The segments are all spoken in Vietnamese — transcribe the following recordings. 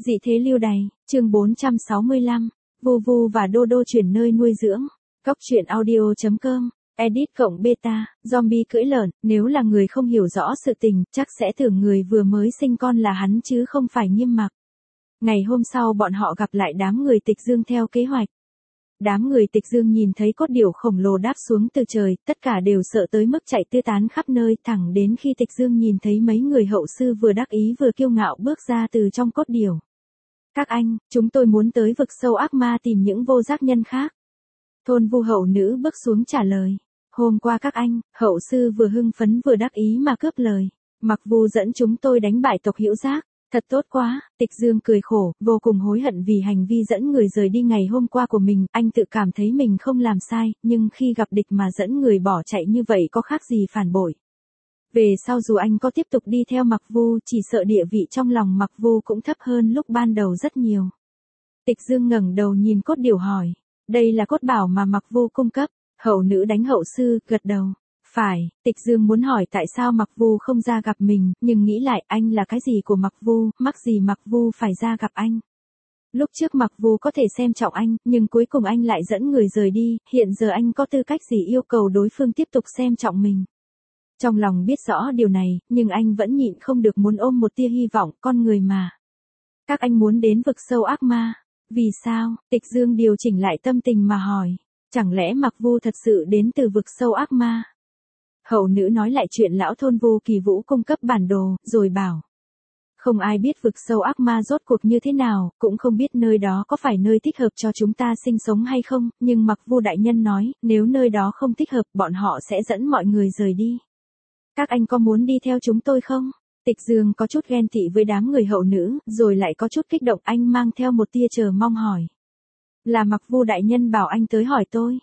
Dị thế lưu đày, chương 465, Vu Vu và Đô Đô chuyển nơi nuôi dưỡng. Góc truyện audio.com, edit cộng beta, zombie cưỡi lợn, nếu là người không hiểu rõ sự tình, chắc sẽ tưởng người vừa mới sinh con là hắn chứ không phải Nghiêm Mặc. Ngày hôm sau bọn họ gặp lại đám người Tịch Dương theo kế hoạch. Đám người Tịch Dương nhìn thấy cốt điểu khổng lồ đáp xuống từ trời, tất cả đều sợ tới mức chạy tứ tán khắp nơi, thẳng đến khi Tịch Dương nhìn thấy mấy người hậu sư vừa đắc ý vừa kiêu ngạo bước ra từ trong cốt điểu. Các anh, chúng tôi muốn tới vực sâu ác ma tìm những vô giác nhân khác. Thôn Vu hậu nữ bước xuống trả lời. Hôm qua các anh, hậu sư vừa hưng phấn vừa đắc ý mà cướp lời. Mặc Vu dẫn chúng tôi đánh bại tộc Hữu Giác. Thật tốt quá, Tịch Dương cười khổ, vô cùng hối hận vì hành vi dẫn người rời đi ngày hôm qua của mình, anh tự cảm thấy mình không làm sai, nhưng khi gặp địch mà dẫn người bỏ chạy như vậy có khác gì phản bội. Về sau dù anh có tiếp tục đi theo Mặc Vu, chỉ sợ địa vị trong lòng Mặc Vu cũng thấp hơn lúc ban đầu rất nhiều. Tịch Dương ngẩng đầu nhìn cốt điểu hỏi, đây là cốt bảo mà Mặc Vu cung cấp, hậu nữ đánh hậu sư, gật đầu. Phải, Tịch Dương muốn hỏi tại sao Mặc Vu không ra gặp mình, nhưng nghĩ lại anh là cái gì của Mặc Vu, mắc gì Mặc Vu phải ra gặp anh. Lúc trước Mặc Vu có thể xem trọng anh, nhưng cuối cùng anh lại dẫn người rời đi, hiện giờ anh có tư cách gì yêu cầu đối phương tiếp tục xem trọng mình. Trong lòng biết rõ điều này, nhưng anh vẫn nhịn không được muốn ôm một tia hy vọng, con người mà. Các anh muốn đến vực sâu ác ma, vì sao? Tịch Dương điều chỉnh lại tâm tình mà hỏi, chẳng lẽ Mặc Vu thật sự đến từ vực sâu ác ma? Hậu nữ nói lại chuyện lão thôn Vu Kỳ Vũ cung cấp bản đồ, rồi bảo. Không ai biết vực sâu ác ma rốt cuộc như thế nào, cũng không biết nơi đó có phải nơi thích hợp cho chúng ta sinh sống hay không, nhưng Mặc Vu đại nhân nói, nếu nơi đó không thích hợp, bọn họ sẽ dẫn mọi người rời đi. Các anh có muốn đi theo chúng tôi không? Tịch Dương có chút ghen tị với đám người hậu nữ, rồi lại có chút kích động, anh mang theo một tia chờ mong hỏi. Là Mặc Vu đại nhân bảo anh tới hỏi tôi.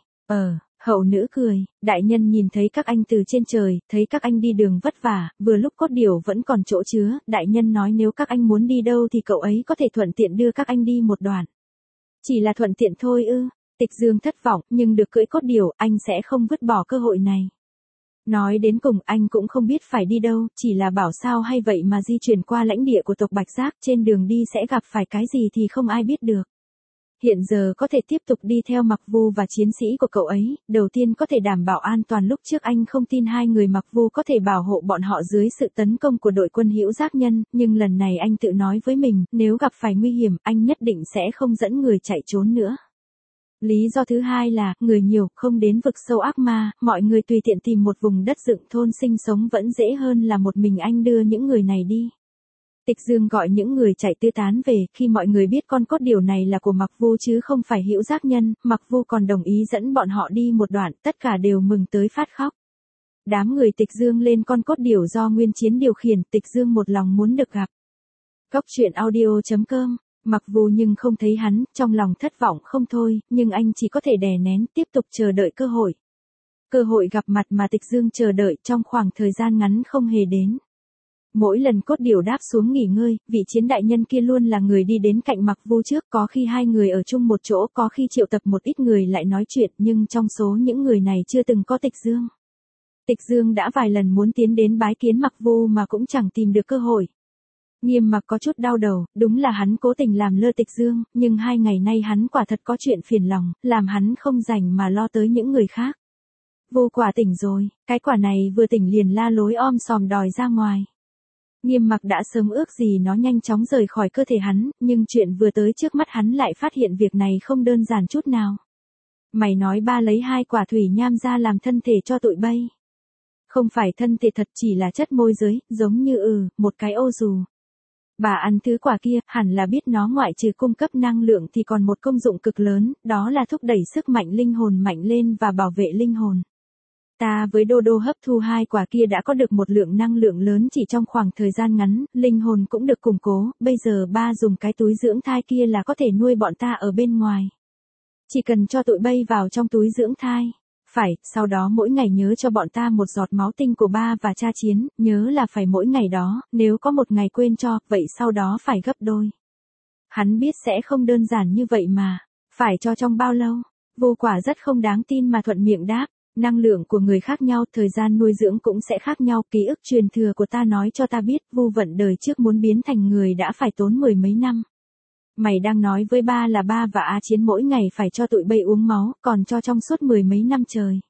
Hậu nữ cười, đại nhân nhìn thấy các anh từ trên trời, thấy các anh đi đường vất vả, vừa lúc cốt điểu vẫn còn chỗ chứa, đại nhân nói nếu các anh muốn đi đâu thì cậu ấy có thể thuận tiện đưa các anh đi một đoạn. Chỉ là thuận tiện thôi ư? Tịch Dương thất vọng, nhưng được cưỡi cốt điểu, anh sẽ không vứt bỏ cơ hội này. Nói đến cùng anh cũng không biết phải đi đâu, chỉ là bảo sao hay vậy mà di chuyển qua lãnh địa của tộc Bạch Giác, trên đường đi sẽ gặp phải cái gì thì không ai biết được. Hiện giờ có thể tiếp tục đi theo Mặc Vu và chiến sĩ của cậu ấy, đầu tiên có thể đảm bảo an toàn, lúc trước anh không tin hai người Mặc Vu có thể bảo hộ bọn họ dưới sự tấn công của đội quân Hữu Giác nhân, nhưng lần này anh tự nói với mình, nếu gặp phải nguy hiểm, anh nhất định sẽ không dẫn người chạy trốn nữa. Lý do thứ hai là, người nhiều, không đến vực sâu ác ma, mọi người tùy tiện tìm một vùng đất dựng thôn sinh sống vẫn dễ hơn là một mình anh đưa những người này đi. Tịch Dương gọi những người chạy tứ tán về, khi mọi người biết con cốt điểu này là của Mặc Vu chứ không phải Hữu Giác nhân, Mặc Vu còn đồng ý dẫn bọn họ đi một đoạn, tất cả đều mừng tới phát khóc. Đám người Tịch Dương lên con cốt điểu do Nguyên Chiến điều khiển, Tịch Dương một lòng muốn được gặp. Góc truyện audio.com, Mặc Vu nhưng không thấy hắn, trong lòng thất vọng không thôi, nhưng anh chỉ có thể đè nén, tiếp tục chờ đợi cơ hội. Cơ hội gặp mặt mà Tịch Dương chờ đợi trong khoảng thời gian ngắn không hề đến. Mỗi lần cốt điểu đáp xuống nghỉ ngơi, vị chiến đại nhân kia luôn là người đi đến cạnh Mặc Vu trước, có khi hai người ở chung một chỗ, có khi triệu tập một ít người lại nói chuyện, nhưng trong số những người này chưa từng có Tịch Dương. Tịch Dương đã vài lần muốn tiến đến bái kiến Mặc Vu mà cũng chẳng tìm được cơ hội. Nghiêm Mặc có chút đau đầu, đúng là hắn cố tình làm lơ Tịch Dương, nhưng 2 ngày nay hắn quả thật có chuyện phiền lòng, làm hắn không rảnh mà lo tới những người khác. Vu quả tỉnh rồi, cái quả này vừa tỉnh liền la lối om sòm đòi ra ngoài. Nghiêm Mặc đã sớm ước gì nó nhanh chóng rời khỏi cơ thể hắn, nhưng chuyện vừa tới trước mắt hắn lại phát hiện việc này không đơn giản chút nào. Mày nói ba lấy 2 quả thủy nham ra làm thân thể cho tụi bay. Không phải thân thể thật, chỉ là chất môi giới, giống như một cái ô dù. Bà ăn thứ quả kia, hẳn là biết nó ngoại trừ cung cấp năng lượng thì còn một công dụng cực lớn, đó là thúc đẩy sức mạnh linh hồn mạnh lên và bảo vệ linh hồn. Ta với Đô Đô hấp thu 2 quả kia đã có được một lượng năng lượng lớn chỉ trong khoảng thời gian ngắn, linh hồn cũng được củng cố, bây giờ ba dùng cái túi dưỡng thai kia là có thể nuôi bọn ta ở bên ngoài. Chỉ cần cho tụi bay vào trong túi dưỡng thai. Phải, sau đó mỗi ngày nhớ cho bọn ta một giọt máu tinh của ba và cha chiến, nhớ là phải mỗi ngày đó, nếu có một ngày quên cho, vậy sau đó phải gấp đôi. Hắn biết sẽ không đơn giản như vậy mà, phải cho trong bao lâu? Vô quả rất không đáng tin mà thuận miệng đáp. Năng lượng của người khác nhau, thời gian nuôi dưỡng cũng sẽ khác nhau, ký ức truyền thừa của ta nói cho ta biết, Vu Vận đời trước muốn biến thành người đã phải tốn 10 mấy năm. Mày đang nói với ba là ba và A Chiến mỗi ngày phải cho tụi bay uống máu, còn cho trong suốt 10 mấy năm trời.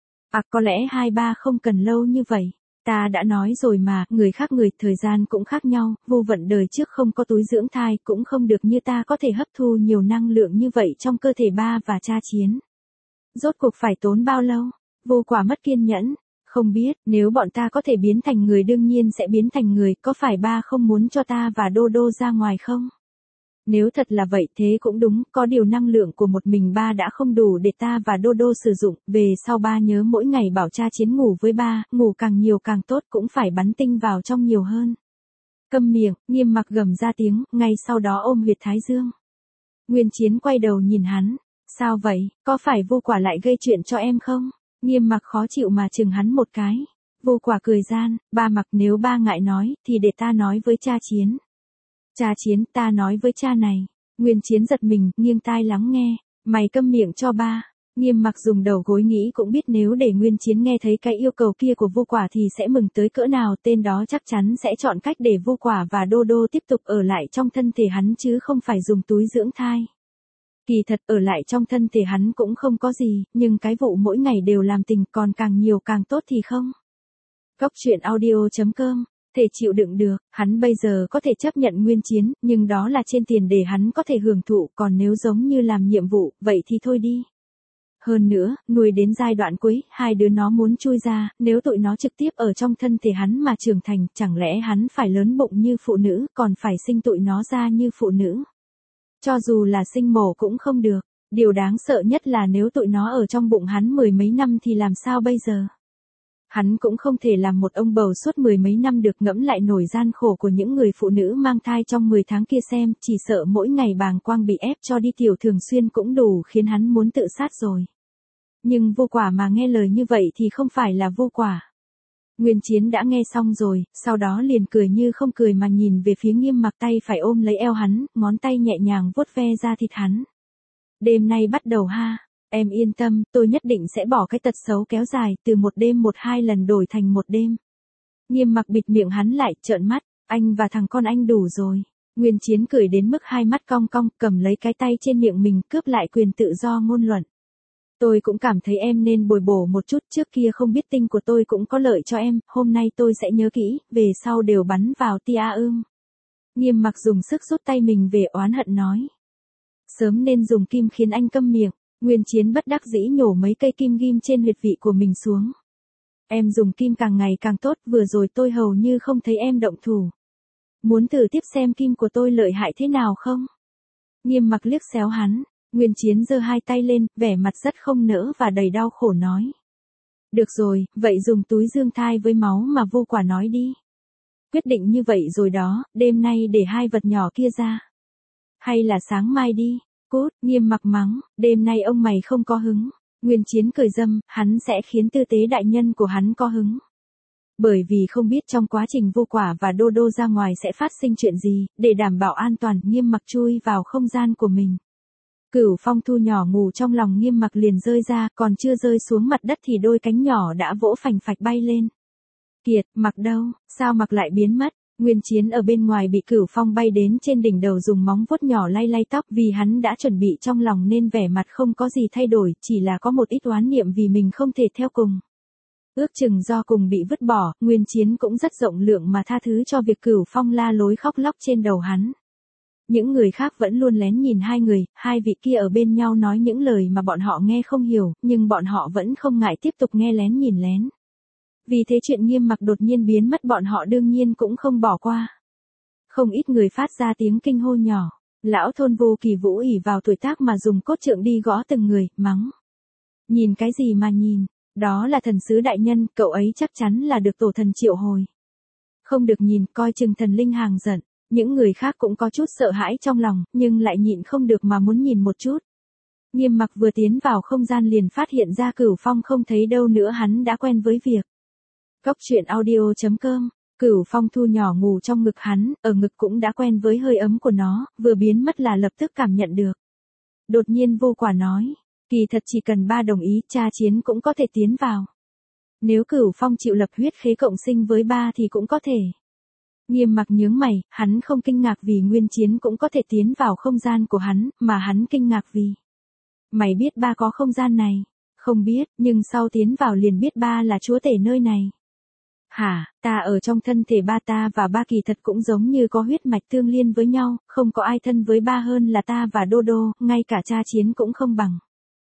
À có lẽ hai ba không cần lâu như vậy. Ta đã nói rồi mà, người khác người, thời gian cũng khác nhau, vô vận đời trước không có túi dưỡng thai, cũng không được như ta có thể hấp thu nhiều năng lượng như vậy trong cơ thể ba và cha Chiến. Rốt cuộc phải tốn bao lâu? Vô Quả mất kiên nhẫn. Không biết, nếu bọn ta có thể biến thành người đương nhiên sẽ biến thành người, có phải ba không muốn cho ta và Đô Đô ra ngoài không? Nếu thật là vậy thế cũng đúng, có điều năng lượng của một mình ba đã không đủ để ta và Đô Đô sử dụng, về sau ba nhớ mỗi ngày bảo cha Chiến ngủ với ba, ngủ càng nhiều càng tốt, cũng phải bắn tinh vào trong nhiều hơn. Câm miệng, Nghiêm Mặc gầm ra tiếng, ngay sau đó ôm huyệt thái dương. Nguyên Chiến quay đầu nhìn hắn, sao vậy, có phải Vô Quả lại gây chuyện cho em không? Nghiêm Mặc khó chịu mà chừng hắn một cái. Vô Quả cười gian, ba Mặc nếu ba ngại nói, thì để ta nói với cha Chiến. Cha Chiến, ta nói với cha này. Nguyên Chiến giật mình, nghiêng tai lắng nghe. Mày câm miệng cho ba. Nghiêm Mặc dùng đầu gối nghĩ cũng biết nếu để Nguyên Chiến nghe thấy cái yêu cầu kia của Vô Quả thì sẽ mừng tới cỡ nào, tên đó chắc chắn sẽ chọn cách để Vô Quả và Đô Đô tiếp tục ở lại trong thân thể hắn chứ không phải dùng túi dưỡng thai. Kỳ thật ở lại trong thân thể hắn cũng không có gì, nhưng cái vụ mỗi ngày đều làm tình còn càng nhiều càng tốt thì không. Cóc truyện audio.com Thể chịu đựng được, hắn bây giờ có thể chấp nhận Nguyên Chiến, nhưng đó là trên tiền để hắn có thể hưởng thụ, còn nếu giống như làm nhiệm vụ, vậy thì thôi đi. Hơn nữa, nuôi đến giai đoạn cuối, hai đứa nó muốn chui ra, nếu tụi nó trực tiếp ở trong thân thể hắn mà trưởng thành, chẳng lẽ hắn phải lớn bụng như phụ nữ, còn phải sinh tụi nó ra như phụ nữ. Cho dù là sinh mổ cũng không được, điều đáng sợ nhất là nếu tụi nó ở trong bụng hắn 10 mấy năm thì làm sao bây giờ? Hắn cũng không thể làm một ông bầu suốt 10 mấy năm được, ngẫm lại nổi gian khổ của những người phụ nữ mang thai trong 10 tháng kia xem, chỉ sợ mỗi ngày bàng quang bị ép cho đi tiểu thường xuyên cũng đủ khiến hắn muốn tự sát rồi. Nhưng Vô Quả mà nghe lời như vậy thì không phải là Vô Quả. Nguyên Chiến đã nghe xong rồi, sau đó liền cười như không cười mà nhìn về phía Nghiêm Mặc, tay phải ôm lấy eo hắn, ngón tay nhẹ nhàng vuốt ve da thịt hắn. Đêm nay bắt đầu ha. Em yên tâm, tôi nhất định sẽ bỏ cái tật xấu kéo dài, từ một đêm 1-2 lần đổi thành một đêm. Nghiêm Mặc bịt miệng hắn lại, trợn mắt, anh và thằng con anh đủ rồi. Nguyên Chiến cười đến mức hai mắt cong cong, cầm lấy cái tay trên miệng mình, cướp lại quyền tự do ngôn luận. Tôi cũng cảm thấy em nên bồi bổ một chút, trước kia không biết tinh của tôi cũng có lợi cho em, hôm nay tôi sẽ nhớ kỹ, về sau đều bắn vào tia ưm. Nghiêm Mặc dùng sức rút tay mình về, oán hận nói. Sớm nên dùng kim khiến anh câm miệng. Nguyên Chiến bất đắc dĩ nhổ mấy cây kim ghim trên huyệt vị của mình xuống. Em dùng kim càng ngày càng tốt, vừa rồi tôi hầu như không thấy em động thủ. Muốn thử tiếp xem kim của tôi lợi hại thế nào không? Nghiêm Mặc liếc xéo hắn, Nguyên Chiến giơ hai tay lên, vẻ mặt rất không nỡ và đầy đau khổ nói. Được rồi, vậy dùng túi dưỡng thai với máu mà Vô Quả nói đi. Quyết định như vậy rồi đó, đêm nay để hai vật nhỏ kia ra. Hay là sáng mai đi. Cút, Nghiêm Mặc mắng, đêm nay ông mày không có hứng. Nguyên Chiến cười dâm, hắn sẽ khiến tư tế đại nhân của hắn có hứng. Bởi vì không biết trong quá trình Vô Quả và Đô Đô ra ngoài sẽ phát sinh chuyện gì, để đảm bảo an toàn, Nghiêm Mặc chui vào không gian của mình. Cửu Phong thu nhỏ ngủ trong lòng Nghiêm Mặc liền rơi ra, còn chưa rơi xuống mặt đất thì đôi cánh nhỏ đã vỗ phành phạch bay lên. Kiệt, Mặc đâu, sao Mặc lại biến mất? Nguyên Chiến ở bên ngoài bị Cửu Phong bay đến trên đỉnh đầu dùng móng vuốt nhỏ lay lay tóc, vì hắn đã chuẩn bị trong lòng nên vẻ mặt không có gì thay đổi, chỉ là có một ít oán niệm vì mình không thể theo cùng. Ước chừng do cùng bị vứt bỏ, Nguyên Chiến cũng rất rộng lượng mà tha thứ cho việc Cửu Phong la lối khóc lóc trên đầu hắn. Những người khác vẫn luôn lén nhìn hai người, hai vị kia ở bên nhau nói những lời mà bọn họ nghe không hiểu, nhưng bọn họ vẫn không ngại tiếp tục nghe lén nhìn lén. Vì thế chuyện Nghiêm Mặc đột nhiên biến mất bọn họ đương nhiên cũng không bỏ qua. Không ít người phát ra tiếng kinh hô nhỏ. Lão thôn Vô Kỳ Vũ ỷ vào tuổi tác mà dùng cốt trượng đi gõ từng người, mắng. Nhìn cái gì mà nhìn, đó là thần sứ đại nhân, cậu ấy chắc chắn là được tổ thần triệu hồi. Không được nhìn, coi chừng thần linh hàng giận. Những người khác cũng có chút sợ hãi trong lòng, nhưng lại nhịn không được mà muốn nhìn một chút. Nghiêm Mặc vừa tiến vào không gian liền phát hiện ra Cửu Phong không thấy đâu nữa, hắn đã quen với việc. Cóc truyện audio.com Cửu Phong thu nhỏ ngủ trong ngực hắn, ở ngực cũng đã quen với hơi ấm của nó, vừa biến mất là lập tức cảm nhận được. Đột nhiên Vô Quả nói, kỳ thật chỉ cần ba đồng ý, cha Chiến cũng có thể tiến vào. Nếu Cửu Phong chịu lập huyết khế cộng sinh với ba thì cũng có thể. Nghiêm Mặc nhướng mày, hắn không kinh ngạc vì Nguyên Chiến cũng có thể tiến vào không gian của hắn, mà hắn kinh ngạc vì. Mày biết ba có không gian này? Không biết, nhưng sau tiến vào liền biết ba là chúa tể nơi này. Hả, ta ở trong thân thể ba, ta và ba kỳ thật cũng giống như có huyết mạch tương liên với nhau, không có ai thân với ba hơn là ta và Đô Đô, ngay cả cha Chiến cũng không bằng.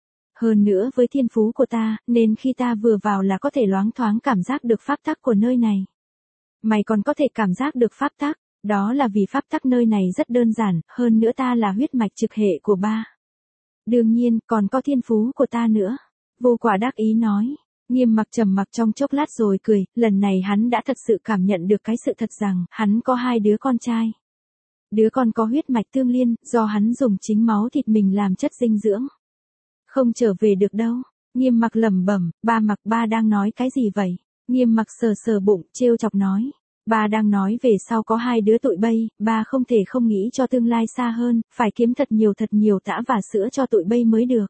Hơn nữa với thiên phú của ta, nên khi ta vừa vào là có thể loáng thoáng cảm giác được pháp tắc của nơi này. Mày còn có thể cảm giác được pháp tắc, đó là vì pháp tắc nơi này rất đơn giản, hơn nữa ta là huyết mạch trực hệ của ba. Đương nhiên, còn có thiên phú của ta nữa. Vô Quả đắc ý nói. Nghiêm Mặc trầm mặc trong chốc lát rồi cười, lần này hắn đã thật sự cảm nhận được cái sự thật rằng, hắn có 2 đứa con trai. Đứa con có huyết mạch tương liên, do hắn dùng chính máu thịt mình làm chất dinh dưỡng. Không trở về được đâu. Nghiêm Mặc lẩm bẩm, ba Mặc, ba đang nói cái gì vậy? Nghiêm Mặc sờ sờ bụng, trêu chọc nói. Ba đang nói về sau có 2 đứa tụi bay, ba không thể không nghĩ cho tương lai xa hơn, phải kiếm thật nhiều tã và sữa cho tụi bay mới được.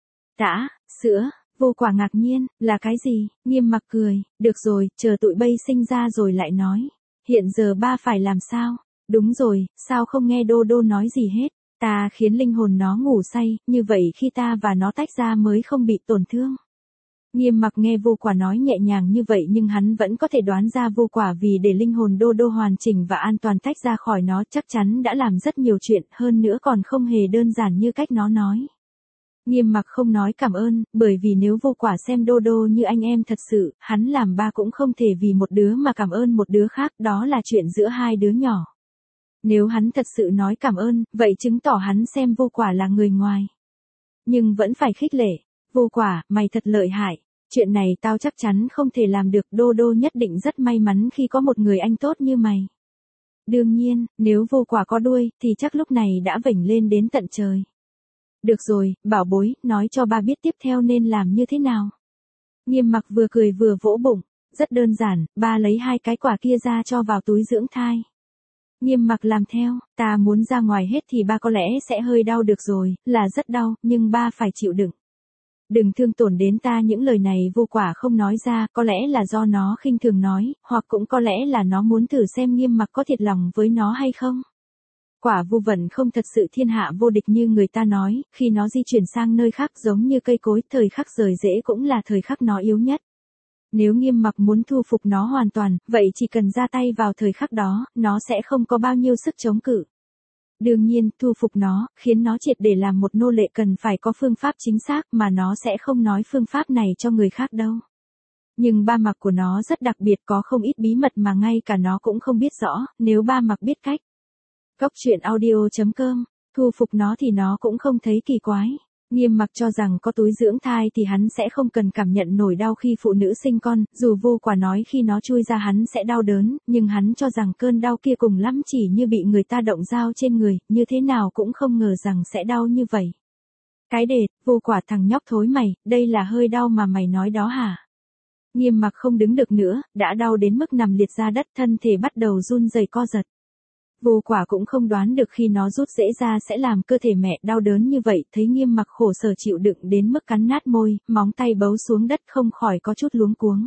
Tã, sữa, Vô Quả ngạc nhiên, là cái gì? Nghiêm Mặc cười, được rồi, chờ tụi bay sinh ra rồi lại nói. Hiện giờ ba phải làm sao? Đúng rồi, sao không nghe Đô Đô nói gì hết? Ta khiến linh hồn nó ngủ say, như vậy khi ta và nó tách ra mới không bị tổn thương. Nghiêm Mặc nghe Vô Quả nói nhẹ nhàng như vậy nhưng hắn vẫn có thể đoán ra Vô Quả vì để linh hồn Đô Đô hoàn chỉnh và an toàn tách ra khỏi nó chắc chắn đã làm rất nhiều chuyện, hơn nữa còn không hề đơn giản như cách nó nói. Nghiêm Mặc không nói cảm ơn, bởi vì nếu Vô Quả xem Đô Đô như anh em thật sự, hắn làm ba cũng không thể vì một đứa mà cảm ơn một đứa khác, đó là chuyện giữa 2 đứa nhỏ. Nếu hắn thật sự nói cảm ơn, vậy chứng tỏ hắn xem Vô Quả là người ngoài. Nhưng vẫn phải khích lệ, Vô Quả, mày thật lợi hại. Chuyện này tao chắc chắn không thể làm được, Đô Đô nhất định rất may mắn khi có một người anh tốt như mày. Đương nhiên, nếu Vô Quả có đuôi, thì chắc lúc này đã vểnh lên đến tận trời. Được rồi, bảo bối, nói cho ba biết tiếp theo nên làm như thế nào. Nghiêm Mặc vừa cười vừa vỗ bụng, rất đơn giản, ba lấy 2 cái quả kia ra cho vào túi dưỡng thai. Nghiêm Mặc làm theo, ta muốn ra ngoài hết thì ba có lẽ sẽ hơi đau được rồi, là rất đau, nhưng ba phải chịu đựng. Đừng thương tổn đến ta, những lời này Vô Quả không nói ra, có lẽ là do nó khinh thường nói, hoặc cũng có lẽ là nó muốn thử xem Nghiêm Mặc có thiệt lòng với nó hay không. Quả Vu Vận không thật sự thiên hạ vô địch như người ta nói, khi nó di chuyển sang nơi khác giống như cây cối, thời khắc rời rễ cũng là thời khắc nó yếu nhất. Nếu Nghiêm Mặc muốn thu phục nó hoàn toàn, vậy chỉ cần ra tay vào thời khắc đó, nó sẽ không có bao nhiêu sức chống cự. Đương nhiên, thu phục nó, khiến nó triệt để làm một nô lệ cần phải có phương pháp chính xác mà nó sẽ không nói phương pháp này cho người khác đâu. Nhưng ba Mặc của nó rất đặc biệt, có không ít bí mật mà ngay cả nó cũng không biết rõ, nếu ba Mặc biết cách. Cốc truyện audio.com, thu phục nó thì nó cũng không thấy kỳ quái. Nghiêm Mặc cho rằng có túi dưỡng thai thì hắn sẽ không cần cảm nhận nổi đau khi phụ nữ sinh con, dù Vô Quả nói khi nó chui ra hắn sẽ đau đớn, nhưng hắn cho rằng cơn đau kia cùng lắm chỉ như bị người ta động dao trên người, như thế nào cũng không ngờ rằng sẽ đau như vậy. Cái đệt, Vô Quả thằng nhóc thối mày, đây là hơi đau mà mày nói đó hả? Nghiêm Mặc không đứng được nữa, đã đau đến mức nằm liệt ra đất, thân thể bắt đầu run rẩy co giật. Vô Quả cũng không đoán được khi nó rút rễ ra sẽ làm cơ thể mẹ đau đớn như vậy, thấy Nghiêm Mặc khổ sở chịu đựng đến mức cắn nát môi, móng tay bấu xuống đất không khỏi có chút luống cuống.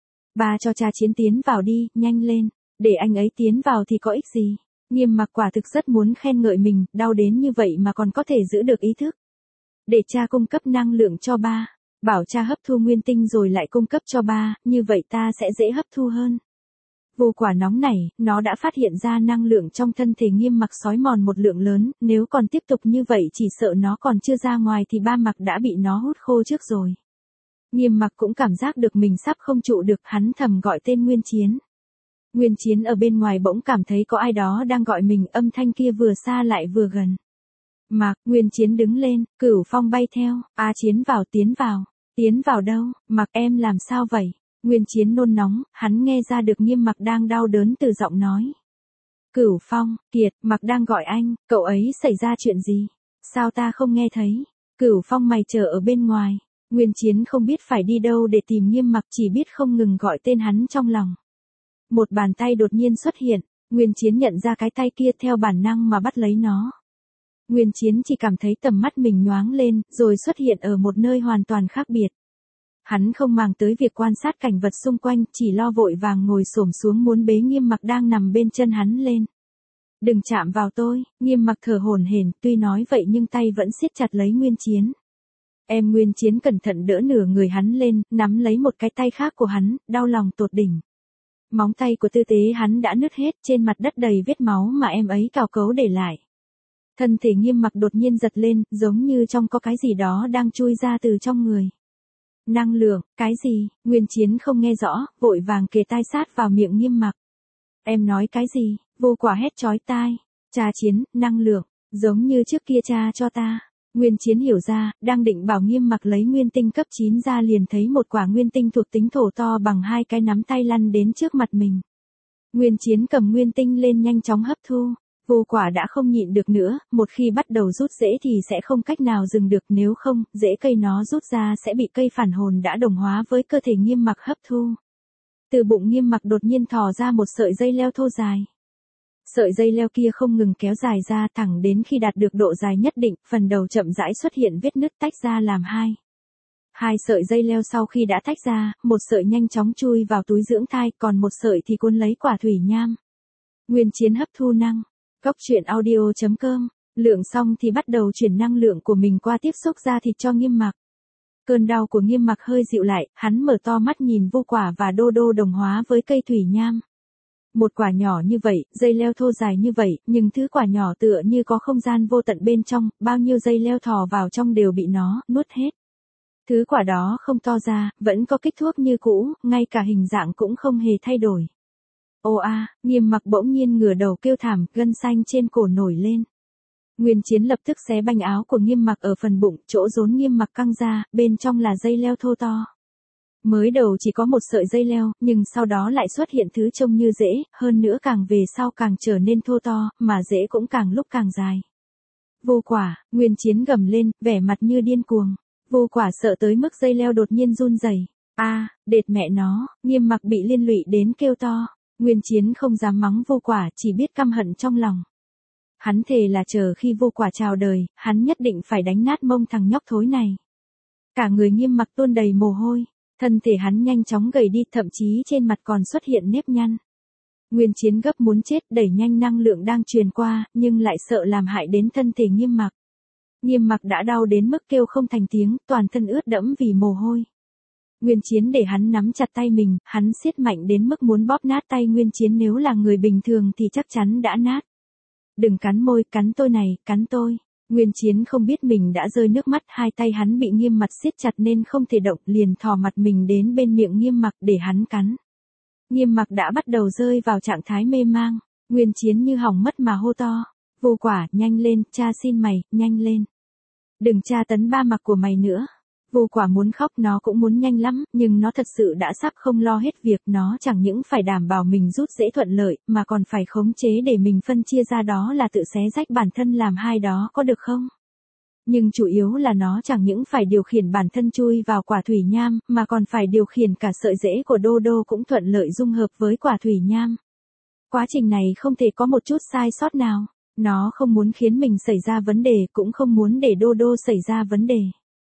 Ba cho cha Chiến tiến vào đi, nhanh lên, để anh ấy tiến vào thì có ích gì. Nghiêm Mặc quả thực rất muốn khen ngợi mình, đau đến như vậy mà còn có thể giữ được ý thức. Để cha cung cấp năng lượng cho ba, bảo cha hấp thu nguyên tinh rồi lại cung cấp cho ba, như vậy ta sẽ dễ hấp thu hơn. Vô Quả nóng nảy, nó đã phát hiện ra năng lượng trong thân thể Nghiêm Mặc xói mòn một lượng lớn, nếu còn tiếp tục như vậy chỉ sợ nó còn chưa ra ngoài thì ba Mặc đã bị nó hút khô trước rồi. Nghiêm Mặc cũng cảm giác được mình sắp không trụ được, hắn thầm gọi tên Nguyên Chiến. Nguyên Chiến ở bên ngoài bỗng cảm thấy có ai đó đang gọi mình, âm thanh kia vừa xa lại vừa gần. Mặc, Nguyên Chiến đứng lên, Cửu Phong bay theo, Chiến vào, tiến vào đâu, Mặc em làm sao vậy? Nguyên Chiến nôn nóng, hắn nghe ra được Nghiêm Mặc đang đau đớn từ giọng nói. Cửu Phong, Kiệt, Mặc đang gọi anh, cậu ấy xảy ra chuyện gì? Sao ta không nghe thấy? Cửu Phong mày chờ ở bên ngoài. Nguyên Chiến không biết phải đi đâu để tìm Nghiêm Mặc, chỉ biết không ngừng gọi tên hắn trong lòng. Một bàn tay đột nhiên xuất hiện, Nguyên Chiến nhận ra cái tay kia theo bản năng mà bắt lấy nó. Nguyên Chiến chỉ cảm thấy tầm mắt mình nhoáng lên, rồi xuất hiện ở một nơi hoàn toàn khác biệt. Hắn không màng tới việc quan sát cảnh vật xung quanh, chỉ lo vội vàng ngồi xổm xuống muốn bế Nghiêm Mặc đang nằm bên chân hắn lên. Đừng chạm vào tôi, Nghiêm Mặc thở hổn hển, tuy nói vậy nhưng tay vẫn siết chặt lấy Nguyên Chiến. Em Nguyên Chiến cẩn thận đỡ nửa người hắn lên, nắm lấy một cái tay khác của hắn, đau lòng tột đỉnh. Móng tay của tư tế hắn đã nứt hết, trên mặt đất đầy vết máu mà em ấy cào cấu để lại. Thân thể Nghiêm Mặc đột nhiên giật lên, giống như trong có cái gì đó đang chui ra từ trong người. Năng lượng, cái gì? Nguyên Chiến không nghe rõ, vội vàng kề tai sát vào miệng Nghiêm Mặc. Em nói cái gì? Vô Quả hét chói tai. Cha Chiến, năng lượng, giống như trước kia cha cho ta. Nguyên Chiến hiểu ra, đang định bảo Nghiêm Mặc lấy nguyên tinh cấp 9 ra liền thấy một quả nguyên tinh thuộc tính thổ to bằng 2 cái nắm tay lăn đến trước mặt mình. Nguyên Chiến cầm nguyên tinh lên nhanh chóng hấp thu. Vô Quả đã không nhịn được nữa, một khi bắt đầu rút rễ thì sẽ không cách nào dừng được, nếu không, rễ cây nó rút ra sẽ bị cây phản hồn đã đồng hóa với cơ thể Nghiêm Mặc hấp thu. Từ bụng Nghiêm Mặc đột nhiên thò ra một sợi dây leo thô dài. Sợi dây leo kia không ngừng kéo dài ra thẳng đến khi đạt được độ dài nhất định, phần đầu chậm rãi xuất hiện vết nứt tách ra làm hai. Hai sợi dây leo sau khi đã tách ra, một sợi nhanh chóng chui vào túi dưỡng thai, còn một sợi thì cuốn lấy quả thủy nham. Nguyên Chiến hấp thu năng. Cóc truyện audio.com, lượng xong thì bắt đầu chuyển năng lượng của mình qua tiếp xúc da thịt cho Nghiêm Mặc. Cơn đau của Nghiêm Mặc hơi dịu lại, hắn mở to mắt nhìn Vô Quả và Đô Đô đồng hóa với cây thủy nham. Một quả nhỏ như vậy, dây leo thô dài như vậy, nhưng thứ quả nhỏ tựa như có không gian vô tận bên trong, bao nhiêu dây leo thò vào trong đều bị nó nuốt hết. Thứ quả đó không to ra, vẫn có kích thước như cũ, ngay cả hình dạng cũng không hề thay đổi. Ô a, Nghiêm Mặc bỗng nhiên ngửa đầu kêu thảm, gân xanh trên cổ nổi lên. Nguyên Chiến lập tức xé banh áo của Nghiêm Mặc ở phần bụng, chỗ rốn Nghiêm Mặc căng ra, bên trong là dây leo thô to. Mới đầu chỉ có một sợi dây leo, nhưng sau đó lại xuất hiện thứ trông như rễ, hơn nữa càng về sau càng trở nên thô to, mà rễ cũng càng lúc càng dài. Vô Quả, Nguyên Chiến gầm lên, vẻ mặt như điên cuồng. Vô Quả sợ tới mức dây leo đột nhiên run rẩy. A, đệt mẹ nó, Nghiêm Mặc bị liên lụy đến kêu to. Nguyên Chiến không dám mắng Vô Quả, chỉ biết căm hận trong lòng. Hắn thề là chờ khi Vô Quả chào đời, hắn nhất định phải đánh nát mông thằng nhóc thối này. Cả người Nghiêm Mặc tuôn đầy mồ hôi, thân thể hắn nhanh chóng gầy đi, thậm chí trên mặt còn xuất hiện nếp nhăn. Nguyên Chiến gấp muốn chết, đẩy nhanh năng lượng đang truyền qua, nhưng lại sợ làm hại đến thân thể Nghiêm Mặc. Nghiêm Mặc đã đau đến mức kêu không thành tiếng, toàn thân ướt đẫm vì mồ hôi. Nguyên Chiến để hắn nắm chặt tay mình, hắn siết mạnh đến mức muốn bóp nát tay Nguyên Chiến, nếu là người bình thường thì chắc chắn đã nát. Đừng cắn môi, cắn tôi này, cắn tôi. Nguyên Chiến không biết mình đã rơi nước mắt, hai tay hắn bị Nghiêm Mặc siết chặt nên không thể động, liền thò mặt mình đến bên miệng Nghiêm Mặc để hắn cắn. Nghiêm Mặc đã bắt đầu rơi vào trạng thái mê mang, Nguyên Chiến như hỏng mất mà hô to. Vô Quả, nhanh lên, cha xin mày, nhanh lên. Đừng tra tấn ba Mặc của mày nữa. Vô Quả muốn khóc, nó cũng muốn nhanh lắm, nhưng nó thật sự đã sắp không lo hết việc, nó chẳng những phải đảm bảo mình rút dễ thuận lợi, mà còn phải khống chế để mình phân chia ra, đó là tự xé rách bản thân làm hai đó có được không? Nhưng chủ yếu là nó chẳng những phải điều khiển bản thân chui vào quả thủy nham, mà còn phải điều khiển cả sợi rễ của Đô Đô cũng thuận lợi dung hợp với quả thủy nham. Quá trình này không thể có một chút sai sót nào, nó không muốn khiến mình xảy ra vấn đề, cũng không muốn để Đô Đô xảy ra vấn đề.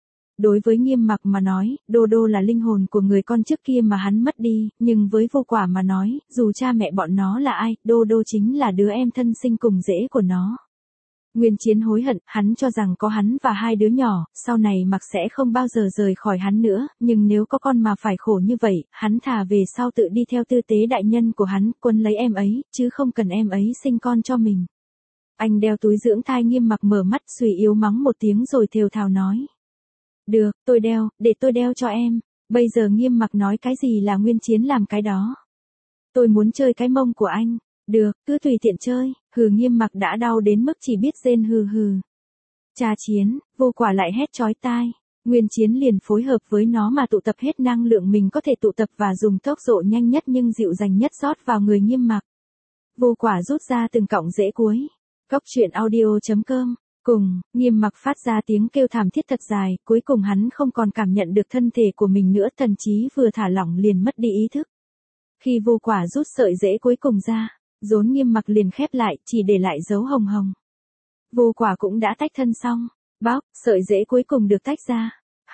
Đối với Nghiêm Mặc mà nói, Đô Đô là linh hồn của người con trước kia mà hắn mất đi, nhưng với Vô Quả mà nói, dù cha mẹ bọn nó là ai, Đô Đô chính là đứa em thân sinh cùng rễ của nó. Nguyên Chiến hối hận, hắn cho rằng có hắn và hai đứa nhỏ, sau này Mặc sẽ không bao giờ rời khỏi hắn nữa, nhưng nếu có con mà phải khổ như vậy, hắn thà về sau tự đi theo tư tế đại nhân của hắn, quấn lấy em ấy, chứ không cần em ấy sinh con cho mình. Anh đeo túi dưỡng thai. Nghiêm Mặc mở mắt suy yếu mắng một tiếng rồi thều thào nói. Được, tôi đeo, để tôi đeo cho em. Bây giờ Nghiêm Mặc nói cái gì là Nguyên Chiến làm cái đó. Tôi muốn chơi cái mông của anh. Được, cứ tùy tiện chơi. Hừ, Nghiêm Mặc đã đau đến mức chỉ biết rên hừ hừ. Cha Chiến, Vô Quả lại hét chói tai. Nguyên Chiến liền phối hợp với nó mà tụ tập hết năng lượng mình có thể tụ tập và dùng tốc độ nhanh nhất nhưng dịu dàng nhất rót vào người Nghiêm Mặc. Vô Quả rút ra từng cọng rễ cuối. Cóc truyện audio.com. Cùng, Nghiêm Mặc phát ra tiếng kêu thảm thiết thật dài, cuối cùng hắn không còn cảm nhận được thân thể của mình nữa, thần trí vừa thả lỏng liền mất đi ý thức. Khi Vô Quả rút sợi rễ cuối cùng ra, rốn Nghiêm Mặc liền khép lại, chỉ để lại dấu hồng hồng. Vô Quả cũng đã tách thân xong, bóc, sợi rễ cuối cùng được tách ra.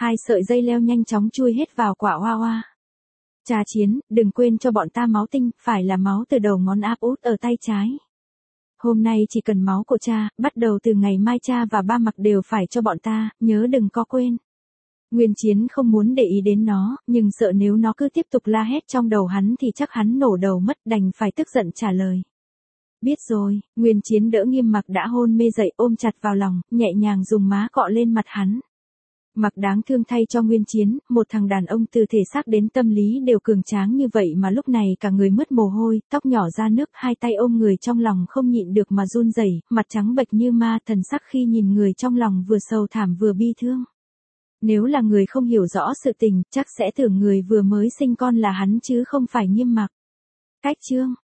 2 sợi dây leo nhanh chóng chui hết vào quả hoa hoa. Cha Chiến, đừng quên cho bọn ta máu tinh, phải là máu từ đầu ngón áp út ở tay trái. Hôm nay chỉ cần máu của cha, bắt đầu từ ngày mai cha và ba Mặc đều phải cho bọn ta, nhớ đừng có quên. Nguyên Chiến không muốn để ý đến nó, nhưng sợ nếu nó cứ tiếp tục la hét trong đầu hắn thì chắc hắn nổ đầu mất, đành phải tức giận trả lời. Biết rồi, Nguyên Chiến đỡ Nghiêm Mặc đã hôn mê dậy, ôm chặt vào lòng, nhẹ nhàng dùng má cọ lên mặt hắn. Mặc đáng thương thay cho Nguyên Chiến, một thằng đàn ông từ thể xác đến tâm lý đều cường tráng như vậy mà lúc này cả người mướt mồ hôi, tóc nhỏ ra nước, hai tay ôm người trong lòng không nhịn được mà run rẩy, mặt trắng bệch như ma, thần sắc khi nhìn người trong lòng vừa sầu thảm vừa bi thương. Nếu là người không hiểu rõ sự tình, chắc sẽ tưởng người vừa mới sinh con là hắn chứ không phải Nghiêm Mặc. Cách chương